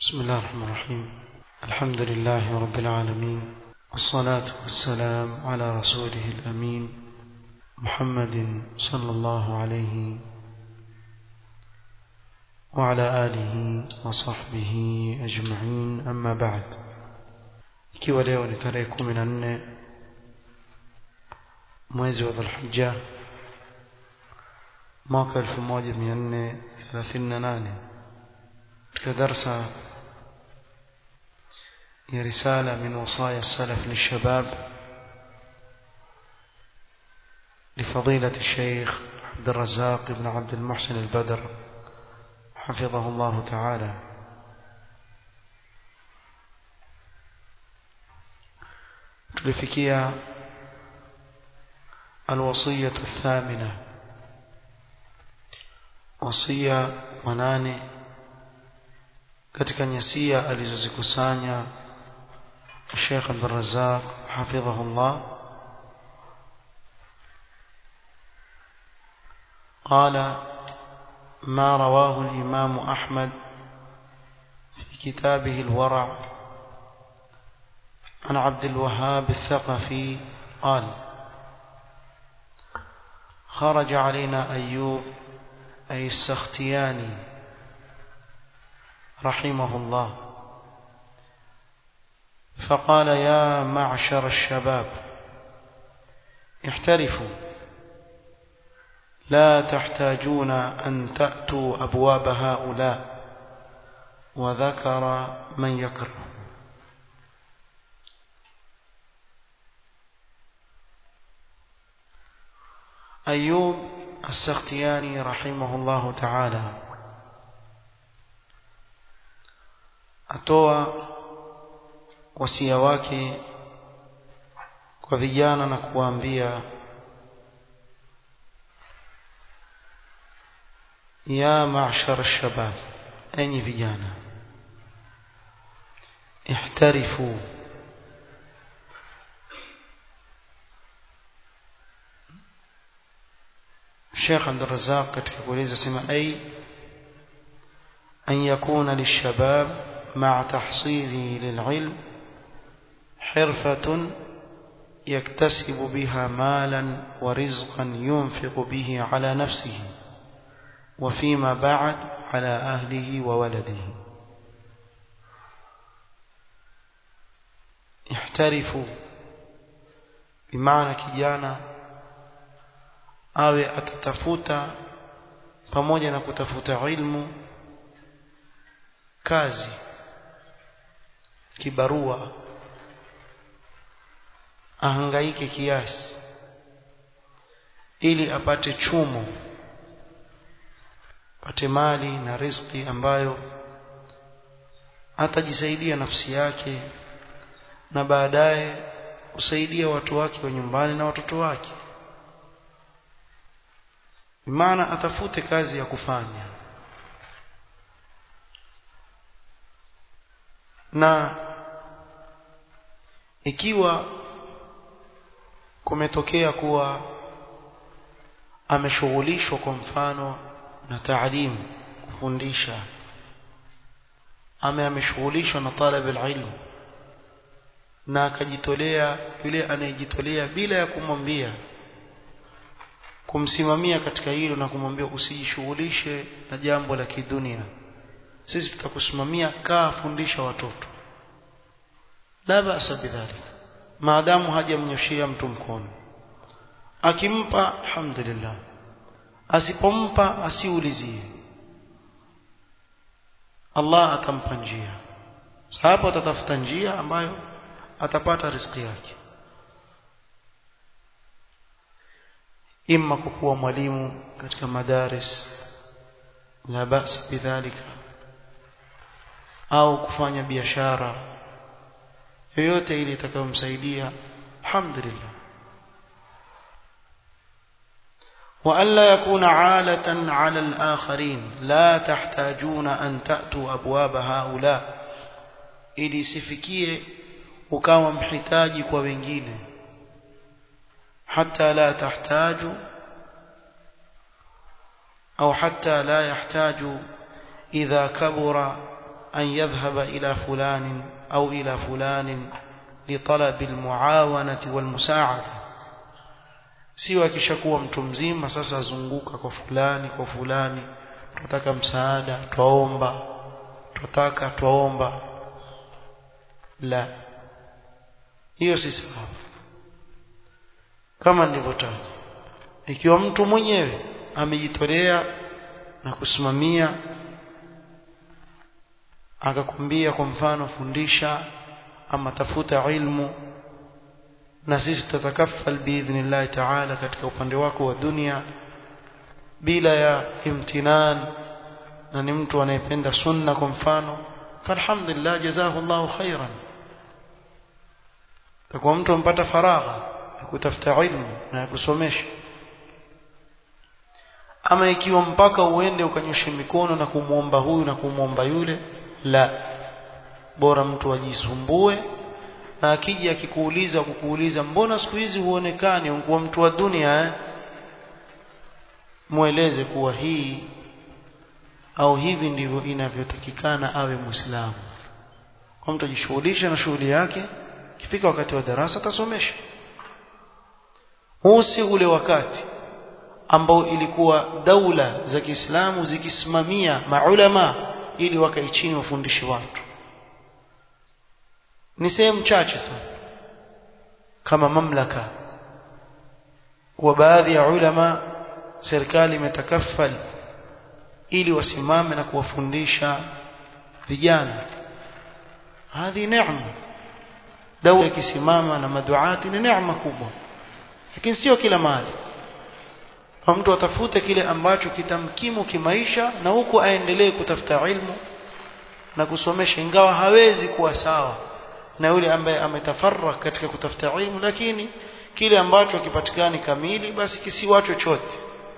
بسم الله الرحمن الرحيم. الحمد لله رب العالمين، والصلاة والسلام على رسوله الأمين محمد صلى الله عليه وعلى آله وصحبه أجمعين. أما بعد، ikiwa leo ni tarehe 14 mwezi wa Dhulhijja mwaka 1438, katika darsa ya risala min wasaya salaf lishabab لفضيلة الشيخ عبد الرزاق بن عبد المحسن البدر حفظه الله تعالى. tulifikia الوصية الثامنة، وصية manane katika nyasia alizozikusanya Sheikh Abdul Razzaq hafidhahullah. قال: ما رواه الإمام أحمد في كتابه الورع عن عبد الوهاب الثقفي قال: خرج علينا أيوب أي السختياني رحمه الله فقال: يا معشر الشباب احترفوا، لا تحتاجون أن تأتوا أبواب هؤلاء، وذكر من يكره. أيوب السختياني رحمه الله تعالى atoa wasia wake kwa vijana na kuwaambia: ya ma'shar ash-shabab, enyi vijana, ihtarifu, Sheikh Abdul Razzaq katika kueleza sema an yakuna lish-shabab ma'a tahsili lil-ilm hirfatun yaktasibu biha malan wa rizqan yunfiqu bihi ala nafsihi wa fima ba'd ala ahlihi wa waladihi. ihtarifu bimaana kijana awe atatafuta pamoja na kutafuta ilmu kazi kibarua, ahangaike kiasi ili apate chumo, apate mali na riziki ambayo atajisaidia nafsi yake na baadaye kusaidia watu wake wa nyumbani na watoto wake. Maana atafute kazi ya kufanya, na ikiwa kumetokea kuwa ameshughulishwa kwa mfano na taalimu, kufundisha, ameshughulishwa na talab alilm, na akajitolea, yule anayejitolea bila ya kumwambia, kumsimamia katika hilo na kumwambia usijishughulishe na jambo la kidunia, sisi tutakusimamia, kaa fundisha watoto, la ba'sa bidhalika, maadamu hajamnyoshia mtu mkono. Akimpa alhamdulillah, asipompa asiulizie, Allah atampa njia. Sababu atatafuta njia ambayo atapata riziki yake, imma kuwa mwalimu katika madaris, la ba'sa bidhalika, au kufanya biashara yoyote ile itakayomsaidia, alhamdulillah. وألا يكون عالة على الآخرين، لا تحتاجون أن تأتوا أبواب هؤلاء، ili sifikie ukawa mhitaji kwa wengine, حتى لا تحتاجوا أو حتى لا يحتاج إذا كبر أن يذهب إلى فلان أو إلى فلان لطلب المعاونة والمساعدة siwa kishakuwa mtu mzima sasa azunguka kwa fulani tunataka msaada twaomba la hiyo si sawa kama nilivyotaja ikiwa mtu mwenyewe amejitolea na kusimamia akakwambia kwa mfano fundisha ama tafuta ilmu na sisi tutakafal biidhnillah ta'ala katika upande wako wa dunia bila ya imtinan na ni mtu anayependa sunna kwa mfano falhamdulillah jazakallahu khairan kwa mtu mpata faragha ya kutafuta ilmu na kusomesha ama ikiwa mpaka uende ukanyoshe mikono na kumuomba huyu na kumuomba yule la bora mtu ajisumbue na akija kukuuliza mbona siku hizi huonekani unakuwa mtu wa dunia mueleze kuwa hii au hivi ndivyo inavyotakikana awe muislamu kwa mtu ajishughulisha na shughuli yake kifika wakati wa darasa atasomesha huu si ule wakati ambao ilikuwa daula za Kiislamu zikisimamia maulama ili wakae chini wafundishe watu ni sehemu chache sana kama mamlaka kwa baadhi ya ulama serikali imetakafali ili wasimame na kuwafundisha vijana hadi neema daula ikisimama na maduati ni neema kubwa lakini sio kila mahali kwa mtu atafute kile ambacho kitamkimu kimaisha na huko aendelee kutafuta ilmu na kusomesha ingawa hawezi kuwa sawa na yule ambaye ametafarrak katika kutafuta ilmu lakini kile ambacho kipatikani kamili basi kisiwa chochote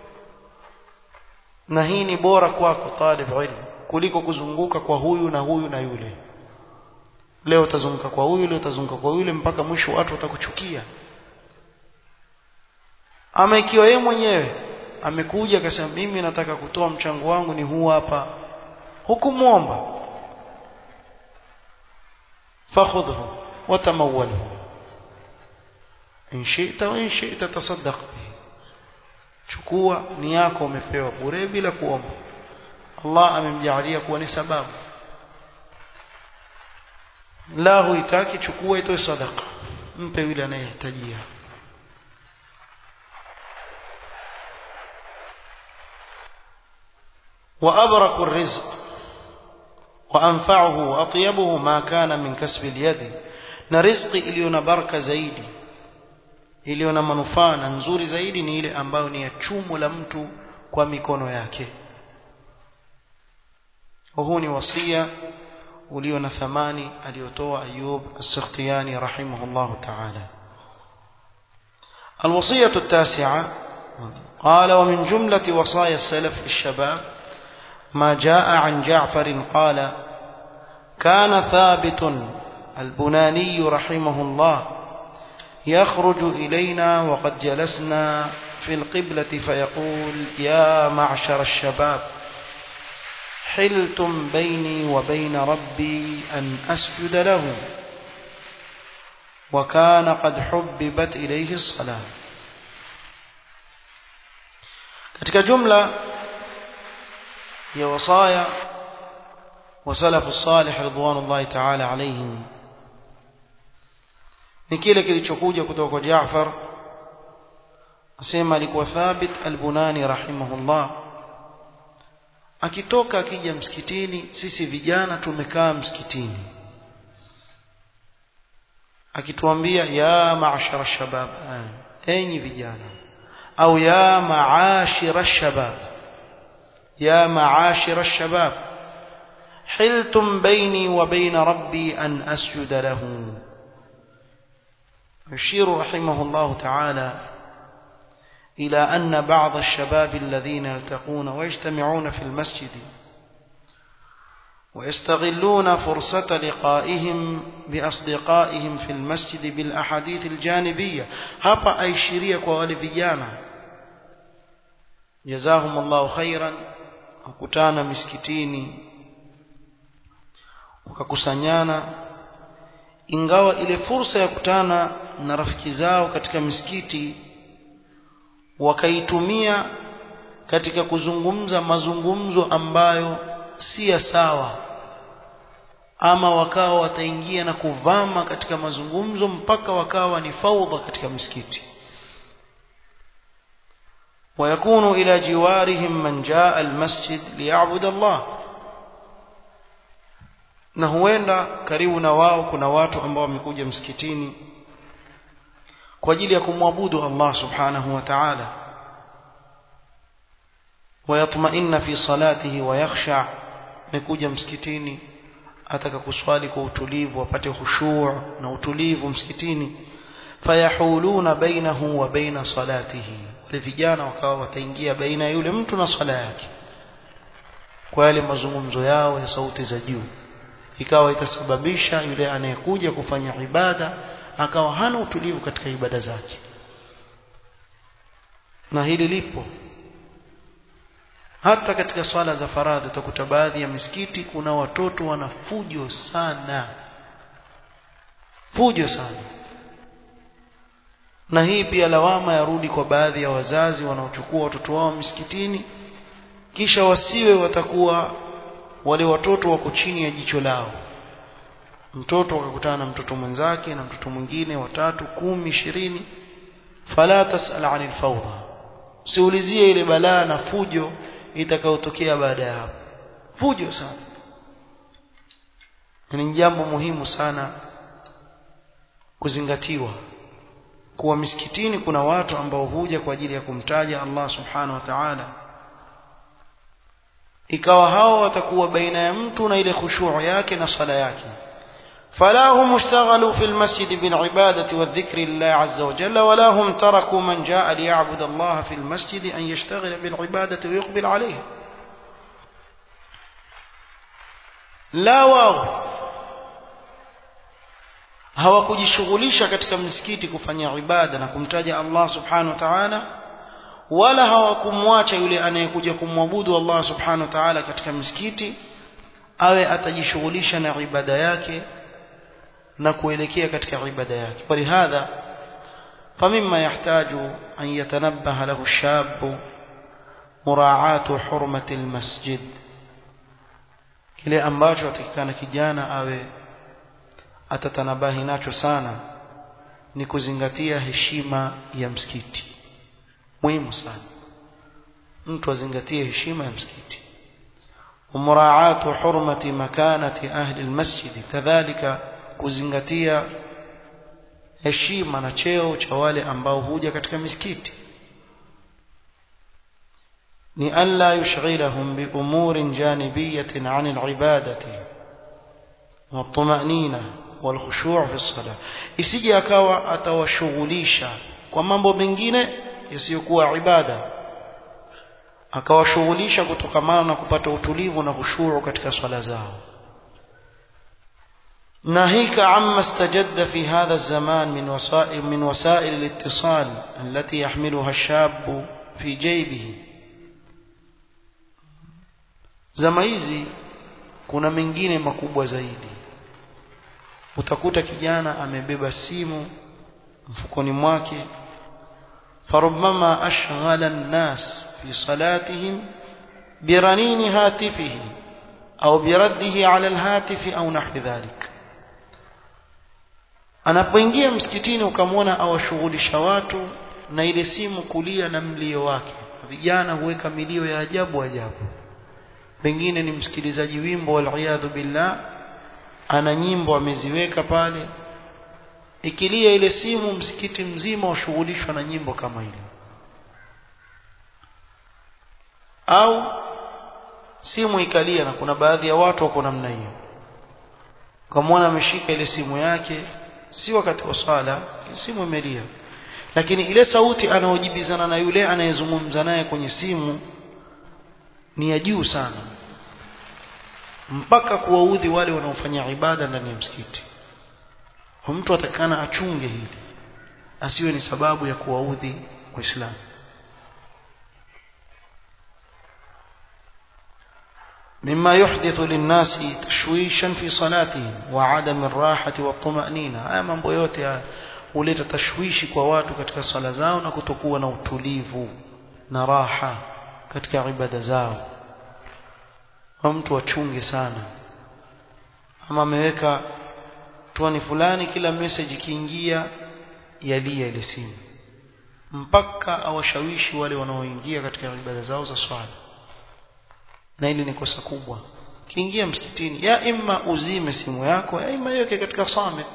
na hii ni bora kwako talib ilmu kuliko kuzunguka kwa huyu na huyu na yule leo utazunguka kwa huyu leo utazunguka kwa yule mpaka mwisho watu watakuchukia ama ikiwa yeye mwenyewe amekuja akasema mimi nataka kutoa mchango wangu ni huu hapa hukumuomba fakhudhu watamawwalhu in shi'ta wa in shi'ta tasaddaq bihi chukua ni yako umepewa bure bila kuomba Allah amemjalia kuwa ni sababu la huitaki chukua itoe sadaqa mpe yule anayehitajia وأبرك الرزق وأنفعه وأطيبه ما كان من كسب اليد نرزق إلينا بركة زايدي إلينا منفعة نزور زايدي نيلي أمباو نيتشوم لمتو وميكونو yake وهوني وصية ولينا ثماني اليوتوى أيوب السختياني رحمه الله تعالى الوصية التاسعة قال ومن جملة وصايا السلف للشباب ما جاء عن جعفر قال كان ثابت البناني رحمه الله يخرج إلينا وقد جلسنا في القبلة فيقول يا معشر الشباب حلتم بيني وبين ربي أن أسجد له وكان قد حببت إليه الصلاة katika jumla ya wasaya wa salafu salih ridwanullahi ta'ala alayhim ni kile kilichokuja kutoka kwa Jaafar asema alikuwa Thabit al-Bunani rahimahullah akitoka akija msikitini sisi vijana tumekaa msikitini akituambia ya ma'ashara ash-shabab enyi vijana au ya ma'ashira ash-shabab يا معاشر الشباب حلتم بيني وبين ربي أن أسجد له يشير رحمه الله تعالى إلى أن بعض الشباب الذين يلتقون ويجتمعون في المسجد ويستغلون فرصة لقائهم بأصدقائهم في المسجد بالأحاديث الجانبية هبا أي شريك وغالبيانا جزاهم الله خيرا kukutana miskitini wakakusanyana, ingawa ile fursa ya kutana na rafiki zao katika misikiti wakaitumia katika kuzungumza mazungumzo ambayo si ya sawa, ama wakawa wataingia na kuvama katika mazungumzo mpaka wakawa ni faudha katika misikiti. ويكون إلى جوارهم من جاء المسجد ليعبد الله, na huenda karibu na wao kuna watu ambao wamekuja msikitini kwa ajili ya kumwabudu Allah subhanahu wa ta'ala. ويطمئن في صلاته ويخشع, mekuja msikitini ataka kuswali kwa utulivu, apate khushu' na utulivu msikitini. Fayahuluna bainahu wa baina salatihi, wale vijana wakawa wataingia baina yule mtu na sala yake kwa yale mazungumzo yao ya sauti za juu, ikawa itasababisha yule anayekuja kufanya ibada akawa hana utulivu katika ibada zake. Na hili lipo hata katika swala za faradhi. Utakuta baadhi ya misikiti kuna watoto wana fujo sana, na hii pia lawama yarudi kwa baadhi ya wazazi wanaochukua watoto wao misikitini, kisha wasiwe watakuwa wale watoto wako chini ya jicho lao. Mtoto akakutana na mtoto mwenzake na mtoto mwingine, watatu, 10, 20, fala tasal anil fawda, siulizie ile balaa na fujo itakayotokea baada ya hapo. Fujo sana. Ni jambo muhimu sana kuzingatiwa kuwa misikitini kuna watu ambao huja kwa ajili ya kumtaja Allah subhanahu wa ta'ala, ikawa hao watakuwa baina ya mtu na ile khushu' yake na sala yake. فلا هم اشتغلوا في المسجد بالعبادة والذكر لله عز وجل، ولا هم تركوا من جاء ليعبد الله في المسجد أن يشتغل بالعبادة ويقبل عليه. لا wao hawakujishughulisha katika msikiti kufanya ibada na kumtaja Allah subhanahu wa ta'ala, wala hawakumwacha yule anayekuja kumwabudu Allah subhanahu wa ta'ala katika msikiti awe atajishughulisha na ibada yake na kuelekea katika ibada yake. Walihadha famimma yahtaju an yatanabbaha lahu ash-shab mura'atu hurmati al-masjid, kile ambacho atakikana kijana awe atatanabahi nacho sana ni kuzingatia heshima ya msikiti. Muhimu sana mtu azingatie heshima ya msikiti. Mura'atu hurmati makanati ahli al-masjid, kadhalika kuzingatia heshima na cheo cha wale ambao huja katika misikiti. Ni alla yushghilahum bi umurin janibiyatin 'an al-ibadati wa tumanina wal khushu' fi as-salah, isije akawa atawashughulisha kwa mambo mengine yasiyokuwa ibada, akawashughulisha kutokamana na kupata utulivu na khushu' katika swala zao. ناهيك عما استجد في هذا الزمان من وسائل الاتصال التي يحملها الشاب في جيبه. zama hizi kuna mengine makubwa zaidi. Utakuta kijana amebeba simu mfukoni mwake, farubama ashghala an-nas fi salatihim biranini hatifihi au biraddihi ala al-hatifi au nahwi dhalik. Anapoingia msikitini ukamwona awashughulisha watu na ile simu kulia na mlio wake. Vijana huweka milio ya ajabu, pengine ni msikilizaji wimbo wal-iyadhu billah, ana nyimbo ameziweka pale, ikilia ile simu msikiti mzima ushughulishwa na nyimbo kama ile. Au simu ikalia, na kuna baadhi ya watu wako namna hiyo, ukamwona ameshika ile simu yake, si wakati wa swala, simu imelia, lakini ile sauti anaojibizana na yule anayezungumza naye kwenye simu ni ya juu sana, mpaka kuwaudhi wale wanaofanya ibada ndani ya msikiti. Mtu atakana achunge hili, asiwe ni sababu ya kuwaudhi Waislamu. مما يحدث للناس تشويشا في صلاتهم وعدم الراحة والطمأنينة. haya mambo yote huleta tashwishi kwa watu katika swala zao na kutokuwa na utulivu na raha katika ibada zao. Mtu achunge sana, ama ameweka tuani fulani, kila message ikiingia yalia ile simu, mpaka awashawishi wale wanaoingia katika ibada zao za swala. Na hili ni kosa kubwa. Kiingia msikitini, ya imma uzime simu yako, ya imma iweke katika samit.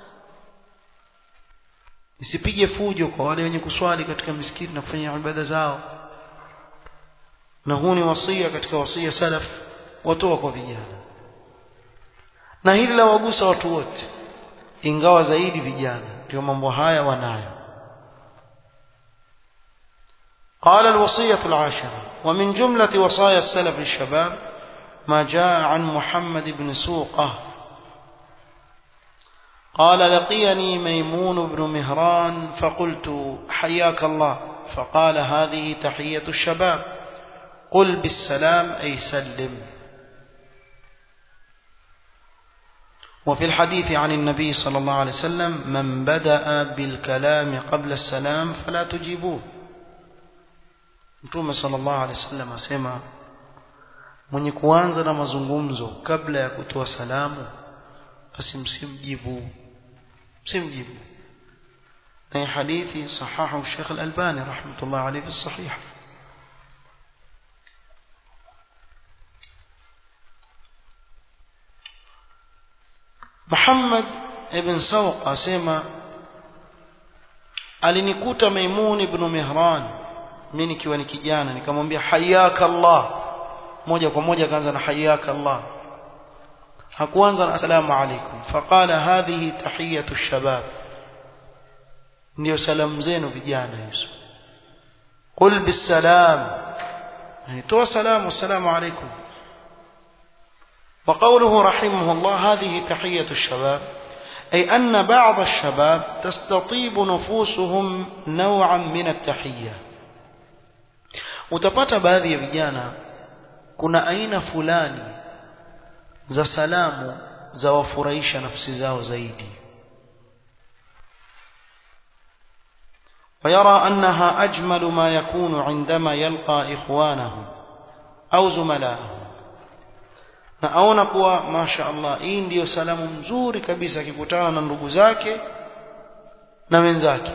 Isipige fujo kwa wale wenye kuswali katika misikiti na kufanya ibada zao. Na huu ni wasia katika wasia salaf watoa kwa vijana. Na hili la wagusa watu wote, ingawa zaidi vijana ndio mambo haya wanayo. قال الوصية العاشرة: ومن جملة وصايا السلف للشباب ما جاء عن محمد بن سوقة قال: لقيني ميمون بن مهران فقلت: حياك الله. فقال: هذه تحية الشباب، قل بالسلام أي سلم. وفي الحديث عن النبي صلى الله عليه وسلم: من بدأ بالكلام قبل السلام فلا تجيبوه. Mtume sallallahu alaihi wasallam asema, mwenye kuanza na mazungumzo kabla ya kutoa salamu basi msimjibu. Na hadithi sahahu Sheikh Al-Albani rahmatullah alayhi fi sahih. Muhammad ibn Sawq asema, alinikuta Maimun ibn Mihran mimi nikiwa ni kijana, nikamwambia hayyaka Allah. Moja kwa moja akaanza na hayyaka Allah, hakuanza na asalamu alaykum. Faqala: hadhihi tahiyatu shabab, ndio salamu zenu vijana hizo. Qul bisalam, yani toa salamu, assalamu alaykum. وقوله رحمه الله: هذه تحية الشباب، أي أن بعض الشباب تستطيب نفوسهم نوعا من التحية. Utapata baadhi ya vijana kuna aina fulani za salamu za wafurahisha nafsi zao zaidi. ويرى أنها أجمل ما يكون عندما يلقى إخوانه أو زملائه. na aona kuwa masha Allah, hii ndio salamu mzuri kabisa akikutana na ndugu zake na wenzake.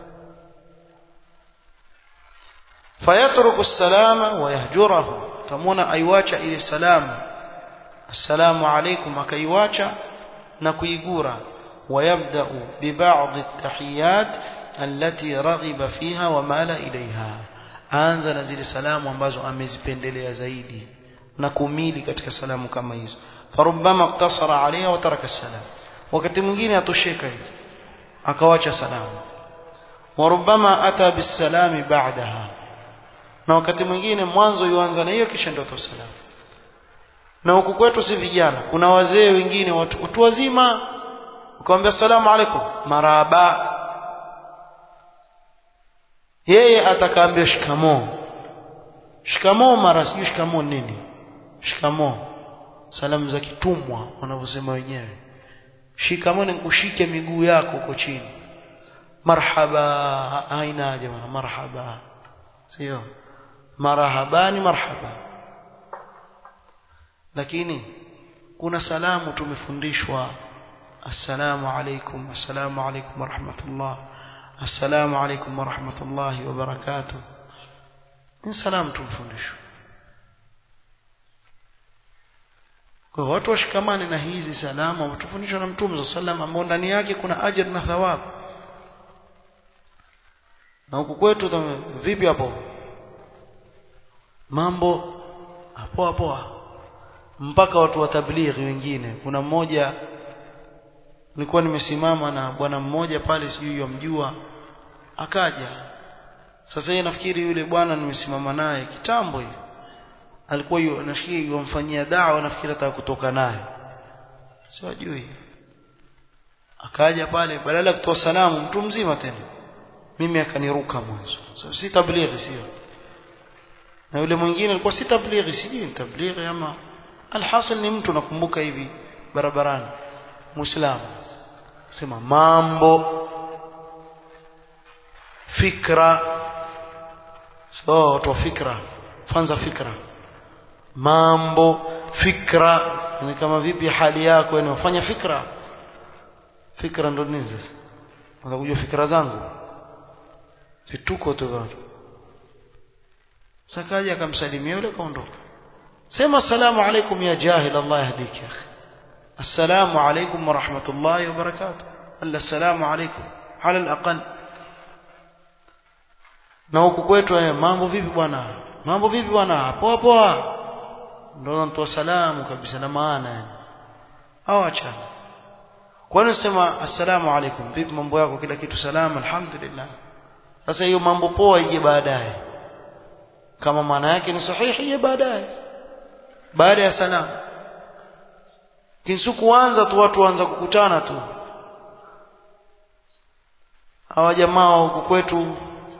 فيترك السلام ويهجره، tamona aiwacha ile salamu assalamu alaykum, akaiwacha na kuigura. ويبدأ ببعض التحيات التي رغب فيها ومال إليها، anza na zile salamu ambazo amezipendelea zaidi na kumili katika salamu kama hizo. Farubbama iqtasara alayha wa taraka salam, wakati mwingine atosheka hivi akawacha salamu. Warubbama ata bisalami ba'daha, na wakati mwingine mwanzo yuanza na hiyo kisha ndio toa salamu. Na huku kwetu si vijana, kuna wazee wengine watu wazima, ukamwambia salamu alaykum, marhaba, yeye atakaambia shikamoo mara sijui shikamoo nini, shikamoo salamu za kitumwa wanavyosema wenyewe. Shikamoo ni kushike miguu yako huko chini. Marhaba haina haja bwana, marhaba sio marhabani, marhaba. Lakini kuna salamu tumefundishwa, assalamu alaykum, assalamu alaykum wa rahmatullah, assalamu alaykum wa rahmatullahi wa barakatuh. Ni salamu tumefundishwa. Kwa watu washikamane na hizi salamu watufundishwa na Mtume sallallahu alayhi wasallam, ambao ndani yake kuna ajira na thawabu. Na huku kwetu vipi hapo? Mambo hapo mpaka watu wa tablighi wengine. Kuna mmoja nilikuwa nimesimama na bwana mmoja pale, sijui yamjua, akaja. Sasa yeye nafikiri yule bwana nimesimama naye kitambo hiyo, alikuwa nafikiri yomfanyia da'wa, nafikiri ataka kutoka naye, siwajui. Akaja pale, badala ya kutoa salamu, mtu mzima tena, mimi akaniruka mwanzo. Sasa si tablighi sio. Na yule mwingine alikuwa si tablighi, sijui tablighi ama alhasil ni mtu nakumbuka hivi barabarani muislamu sema mambo fikra watu wa fikra fanza fikra mambo fikra ni kama vipi hali yako yani ufanya fikra ndo nini sasa unakujua fikra zangu vituko tu bwana sakaja akamsalimia yule kaondoka sema assalamu alaykum ya jahil Allah yahdiki ya akhi assalamu alaykum wa rahmatullahi wa barakatuh alla assalamu alaykum ala alaqal na huku kwetu mambo vipi bwana poa ndio natoa salamu kabisa na maana yani au acha kwani usema assalamu alaykum vipi mambo yako kila kitu salama alhamdulillah sasa hiyo mambo poa ije baadaye kama maana yake ni sahihi ije baada ya salamu kinsu kuanza tu watu waanza kukutana tu hawa jamaa huku kwetu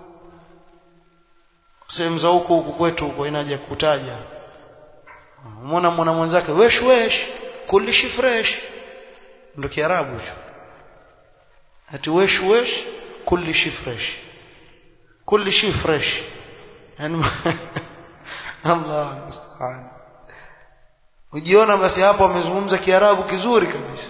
sehemu za huko kwetu huko inaje kutaja muona mwenzake wesh kulli shi fresh ndio kiarabu hicho ati wesh kulli shi fresh yani Allah musta'an ujiona basi hapo amezungumza kiarabu kizuri kabisa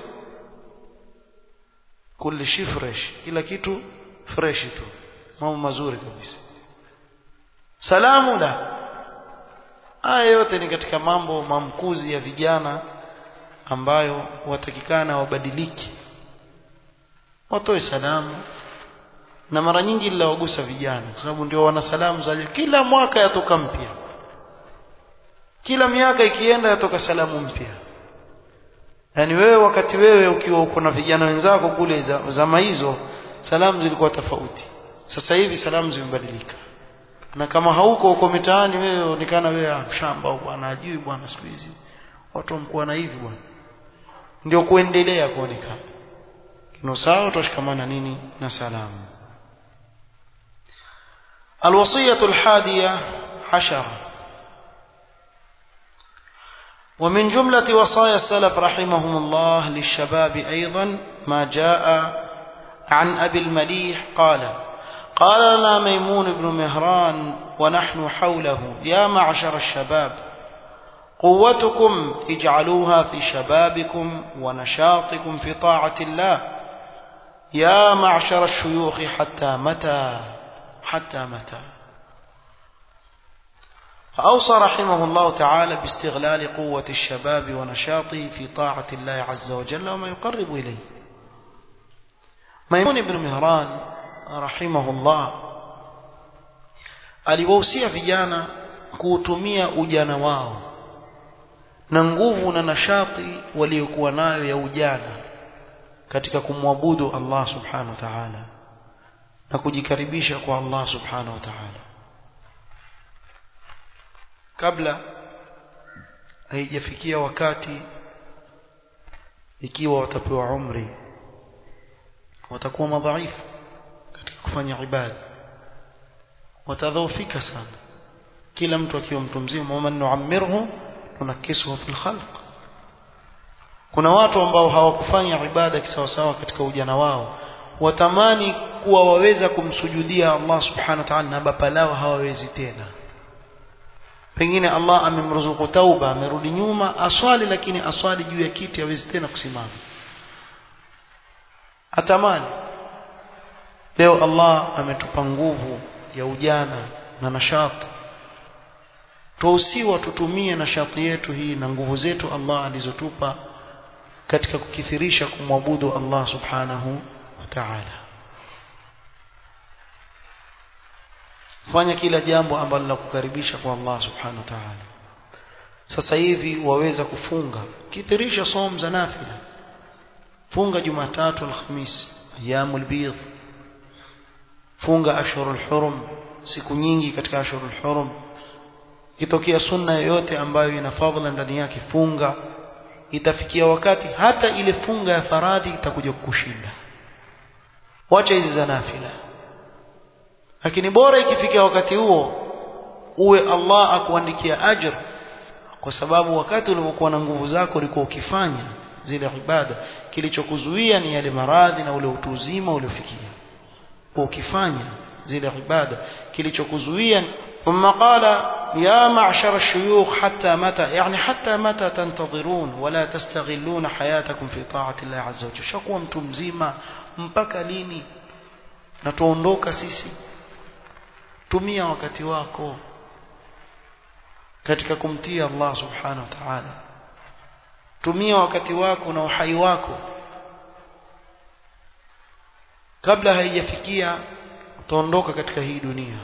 kulli shi fresh kila kitu fresh tu mambo mazuri kabisa salamu la haya yote ni katika mambo mamkuzi ya vijana ambayo watakikana wabadiliki watoe salamu na mara nyingi ila wagusa vijana kwa sababu ndio wana salamu za kila mwaka yatoka mpya kila miaka ikienda yatoka salamu mpya yani wewe wakati wewe ukiwa uko na vijana wenzako kule zama hizo salamu zilikuwa tofauti sasa hivi salamu zimebadilika na kama hauko uko mitaani wewe onekana wewe shamba bwana ajui bwana siku hizi watu wamkuwa na hivi bwana ndio kuendelea kuonekana kino sawa tushikamana nini na salamu الوصية 11 ومن جملة وصايا السلف رحمهم الله للشباب أيضا ما جاء عن أبي المليح قال لنا ميمون بن مهران ونحن حوله يا معشر الشباب قوتكم اجعلوها في شبابكم ونشاطكم في طاعة الله يا معشر الشيوخ حتى متى فأوصى رحمه الله تعالى باستغلال قوة الشباب ونشاطه في طاعة الله عز وجل وما يقرب إليه ميمون بن مهران رحمه الله aliwahusia vijana kuutumia ujana wao na nguvu na nashati waliokuwa nayo ya ujana katika kumwabudu Allah subhanahu wa ta'ala na kujikaribisha kwa Allah subhanahu wa ta'ala kabla haijafikia wakati ikiwa watapewa umri watakuwa madhaifu katika kufanya ibada watadhoofika sana kila mtu akiwa mtu mzima man nu'ammirhu tunakisuhu fil khalq kuna watu ambao hawakufanya ibada kisawasawa katika ujana wao watamani kuwa waweza kumsujudia Allah subhanahu wa ta'ala na baba lao hawawezi tena pengine Allah amemruzuku tauba amerudi nyuma aswali lakini aswali juu ya kiti hawezi tena kusimama atamani leo Allah ametupa nguvu ya ujana na nashati tuusiwa tutumie nashati yetu hii na nguvu zetu Allah alizotupa katika kukithirisha kumwabudu Allah subhanahu wa ta'ala fanya kila jambo ambalo linakukaribisha kwa Allah subhanahu wa ta'ala sasa hivi waweza kufunga kithirisha somo za nafila funga Jumatatu Alhamisi ayyamul bidh funga ashhurul hurum siku nyingi katika ashhurul hurum kitokea sunna yoyote ambayo ina fadhila ndani yake funga itafikia wakati hata ile funga ya faradhi itakuja kukushinda wacha hizi za nafila lakini bora ikifikia wakati huo uwe Allah akuandikia ajr kwa sababu wakati ulipokuwa na nguvu zako ulikuwa ukifanya zile ibada, kilichokuzuia ni yale maradhi na ule utu uzima uliofikia. Ukifanya zile ibada kilichokuzuia. ثم قال يا معشر الشيوخ حتى متى، يعني حتى متى تنتظرون ولا تستغلون حياتكم في طاعة الله عز وجل. شكوا mtu mzima mpaka lini na tuondoka sisi? Tumia wakati wako katika kumtii Allah subhanahu wa ta'ala. Tumia wakati wako na uhai wako kabla haijafikia utaondoka katika hii dunia.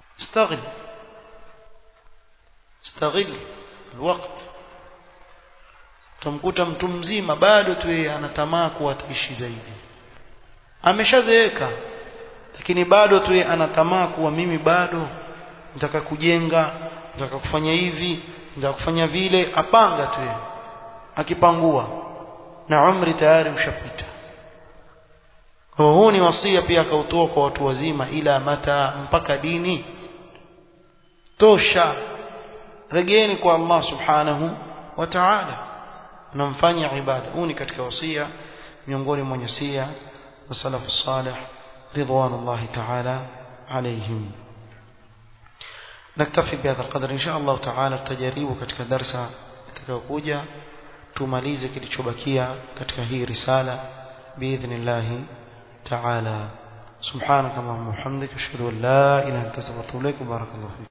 استغل الوقت. Tumkuta mtu mzima bado tu yeye anatamaa kuwa ataishi zaidi, ameshazeeka lakini bado tu yeye anatamaa kuwa mimi bado nataka kujenga, nataka kufanya hivi, nataka kufanya vile, apanga tu yeye, akipangua na umri tayari ushapita. Huu ni wasia pia akautoa kwa watu wazima, ila mata, mpaka dini tosha, regeeni kwa Allah subhanahu wa ta'ala na mfanye ibada. Huu ni katika wasia miongoni mwa wasia wa salafu salih ridwanullahi ta'ala alayhim. Naktafi bihadha alqadr insha Allah ta'ala. Tutajaribu katika darasa itakayokuja tumalize kilichobakia katika hii risala biidhnillah تعالى. سبحانك اللهم وبحمدك اشهد ان لا اله الا انت استغفرك واتوب اليك. بارك الله فيك.